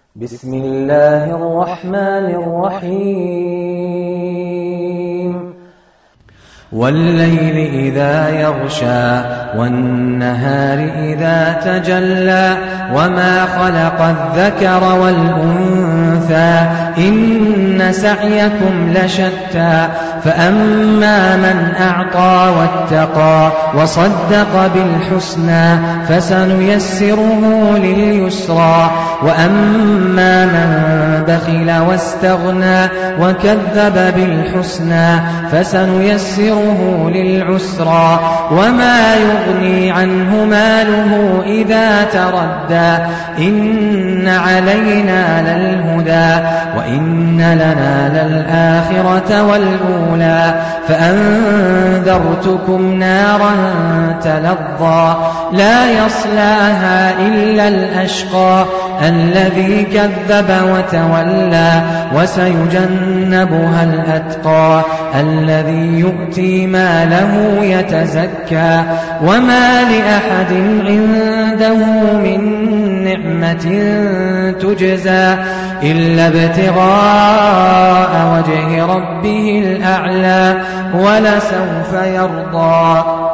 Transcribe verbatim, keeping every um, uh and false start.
بسم الله الرحمن الرحيم والليل إذا يغشى والنهار إذا تجلى وما خلق الذكر والأنثى إن سعيكم لشتى فأما من أعطى واتقى وصدق بالحسنى فسنيسره لليسرى وأما من بخل واستغنى وكذب بالحسنى فسنيسره للعسرى وما يغني عنه ماله إذا تردى إن علينا للهدى وإن لنا للآخرة والأولى فأنذرتكم نارا تلظى لا يصلاها إلا الأشقى الذي كذب وتولى وسيجنبها الأتقى الذي يؤتي ماله يتزكى وما لأحد عنده من نعمة تجزى إلا ابتغاء وجه ربه الأعلى ولسوف يرضى.